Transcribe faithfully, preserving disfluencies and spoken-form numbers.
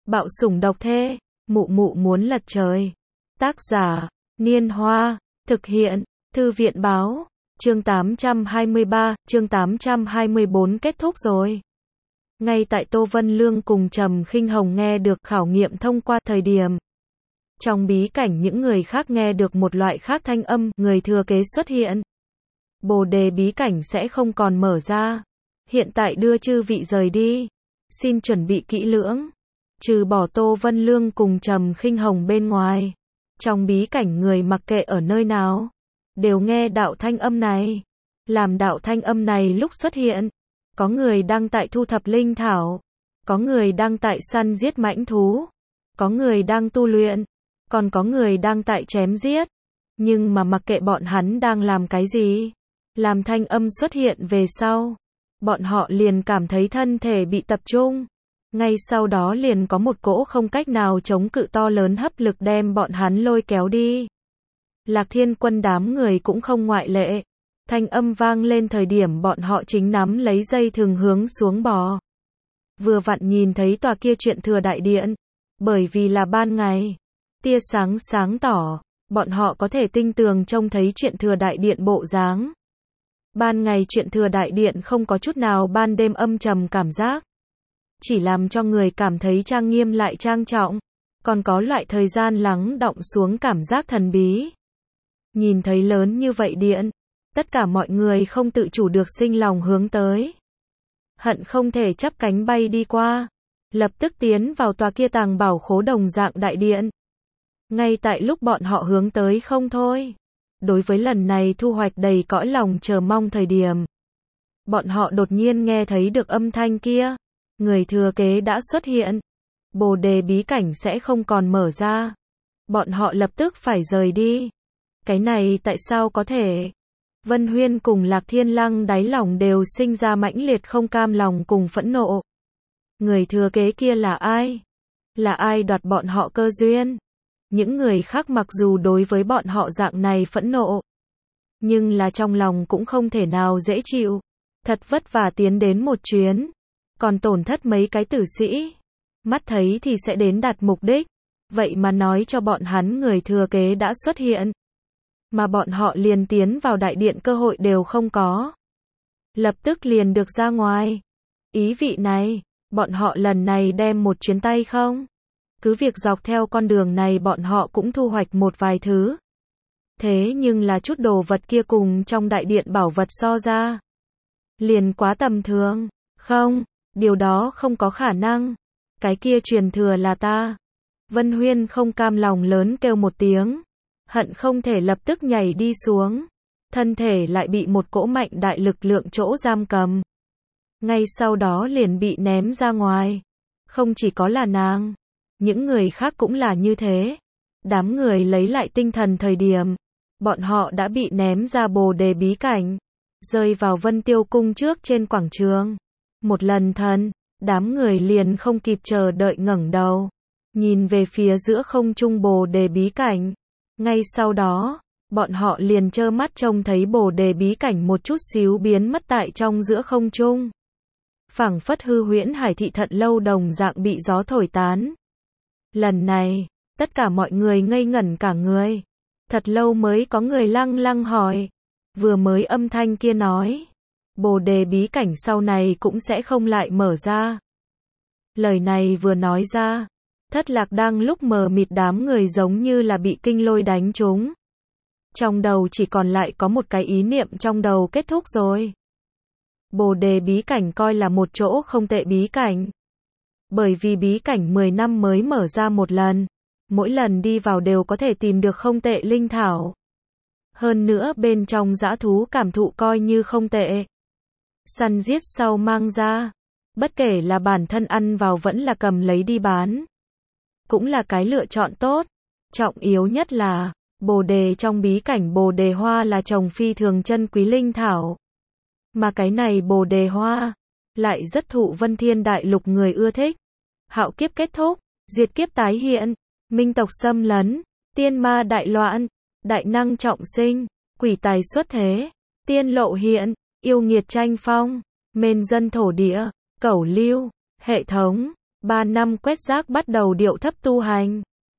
Bạo sủng độc thê, mụ mụ muốn lật trời. Tác giả, Niên Hoa, thực hiện, Thư viện báo, chương tám trăm hai mươi ba, chương tám trăm hai mươi bốn kết thúc rồi. Ngay tại Tô Vân Lương cùng Trầm Khinh Hồng nghe được khảo nghiệm thông qua thời điểm. Trong bí cảnh những người khác nghe được một loại khác thanh âm, người thừa kế xuất hiện. Bồ đề bí cảnh sẽ không còn mở ra. Hiện tại đưa chư vị rời đi. Xin chuẩn bị kỹ lưỡng. Trừ bỏ Tô Vân Lương cùng Trầm Khinh Hồng bên ngoài. Trong bí cảnh người mặc kệ ở nơi nào. Đều nghe đạo thanh âm này. Làm đạo thanh âm này lúc xuất hiện. Có người đang tại thu thập linh thảo. Có người đang tại săn giết mãnh thú. Có người đang tu luyện. Còn có người đang tại chém giết. Nhưng mà mặc kệ bọn hắn đang làm cái gì. Làm thanh âm xuất hiện về sau. Bọn họ liền cảm thấy thân thể bị tập trung. Ngay sau đó liền có một cỗ không cách nào chống cự to lớn hấp lực đem bọn hắn lôi kéo đi. Lạc Thiên Quân đám người cũng không ngoại lệ. Thanh âm vang lên thời điểm bọn họ chính nắm lấy dây thừng hướng xuống bò. Vừa vặn nhìn thấy tòa kia chuyện thừa đại điện. Bởi vì là ban ngày. Tia sáng sáng tỏ. Bọn họ có thể tinh tường trông thấy chuyện thừa đại điện bộ dáng. Ban ngày chuyện thừa đại điện không có chút nào ban đêm âm trầm cảm giác. Chỉ làm cho người cảm thấy trang nghiêm lại trang trọng. Còn có loại thời gian lắng đọng xuống cảm giác thần bí. Nhìn thấy lớn như vậy điện. Tất cả mọi người không tự chủ được sinh lòng hướng tới. Hận không thể chắp cánh bay đi qua. Lập tức tiến vào tòa kia tàng bảo khố đồng dạng đại điện. Ngay tại lúc bọn họ hướng tới không thôi. Đối với lần này thu hoạch đầy cõi lòng chờ mong thời điểm. Bọn họ đột nhiên nghe thấy được âm thanh kia. Người thừa kế đã xuất hiện. Bồ đề bí cảnh sẽ không còn mở ra. Bọn họ lập tức phải rời đi. Cái này tại sao có thể? Vân Huyên cùng Lạc Thiên Lăng đáy lòng đều sinh ra mãnh liệt không cam lòng cùng phẫn nộ. Người thừa kế kia là ai? Là ai đoạt bọn họ cơ duyên? Những người khác mặc dù đối với bọn họ dạng này phẫn nộ. Nhưng là trong lòng cũng không thể nào dễ chịu. Thật vất vả tiến đến một chuyến. Còn tổn thất mấy cái tử sĩ. Mắt thấy thì sẽ đến đạt mục đích. Vậy mà nói cho bọn hắn người thừa kế đã xuất hiện. Mà bọn họ liền tiến vào đại điện cơ hội đều không có. Lập tức liền được ra ngoài. Ý vị này, bọn họ lần này đem một chuyến tay không? Cứ việc dọc theo con đường này bọn họ cũng thu hoạch một vài thứ. Thế nhưng là chút đồ vật kia cùng trong đại điện bảo vật so ra. Liền quá tầm thường. Không, điều đó không có khả năng. Cái kia truyền thừa là ta. Vân Huyên không cam lòng lớn kêu một tiếng. Hận không thể lập tức nhảy đi xuống. Thân thể lại bị một cỗ mạnh đại lực lượng chỗ giam cầm. Ngay sau đó liền bị ném ra ngoài. Không chỉ có là nàng. Những người khác cũng là như thế. Đám người lấy lại tinh thần thời điểm. Bọn họ đã bị ném ra bồ đề bí cảnh. Rơi vào Vân Tiêu Cung trước trên quảng trường. Một lần thần, đám người liền không kịp chờ đợi ngẩng đầu. Nhìn về phía giữa không trung bồ đề bí cảnh. Ngay sau đó, bọn họ liền trơ mắt trông thấy bồ đề bí cảnh một chút xíu biến mất tại trong giữa không trung. Phảng phất hư huyễn hải thị thận lâu đồng dạng bị gió thổi tán. Lần này, tất cả mọi người ngây ngẩn cả người. Thật lâu mới có người lăng lăng hỏi. Vừa mới âm thanh kia nói. Bồ đề bí cảnh sau này cũng sẽ không lại mở ra. Lời này vừa nói ra. Thất Lạc đang lúc mờ mịt đám người giống như là bị kinh lôi đánh trúng. Trong đầu chỉ còn lại có một cái ý niệm trong đầu kết thúc rồi. Bồ đề bí cảnh coi là một chỗ không tệ bí cảnh. Bởi vì bí cảnh mười năm mới mở ra một lần. Mỗi lần đi vào đều có thể tìm được không tệ linh thảo. Hơn nữa bên trong dã thú cảm thụ coi như không tệ. Săn giết sau mang ra. Bất kể là bản thân ăn vào vẫn là cầm lấy đi bán. Cũng là cái lựa chọn tốt. Trọng yếu nhất là, bồ đề trong bí cảnh bồ đề hoa là trồng phi thường chân quý linh thảo. Mà cái này bồ đề hoa, lại rất thụ Vân Thiên Đại Lục người ưa thích. Hạo kiếp kết thúc, diệt kiếp tái hiện, minh tộc xâm lấn, tiên ma đại loạn, đại năng trọng sinh, quỷ tài xuất thế, tiên lộ hiện, yêu nghiệt tranh phong, mên dân thổ địa, cẩu lưu, hệ thống, ba năm quét rác bắt đầu điệu thấp tu hành.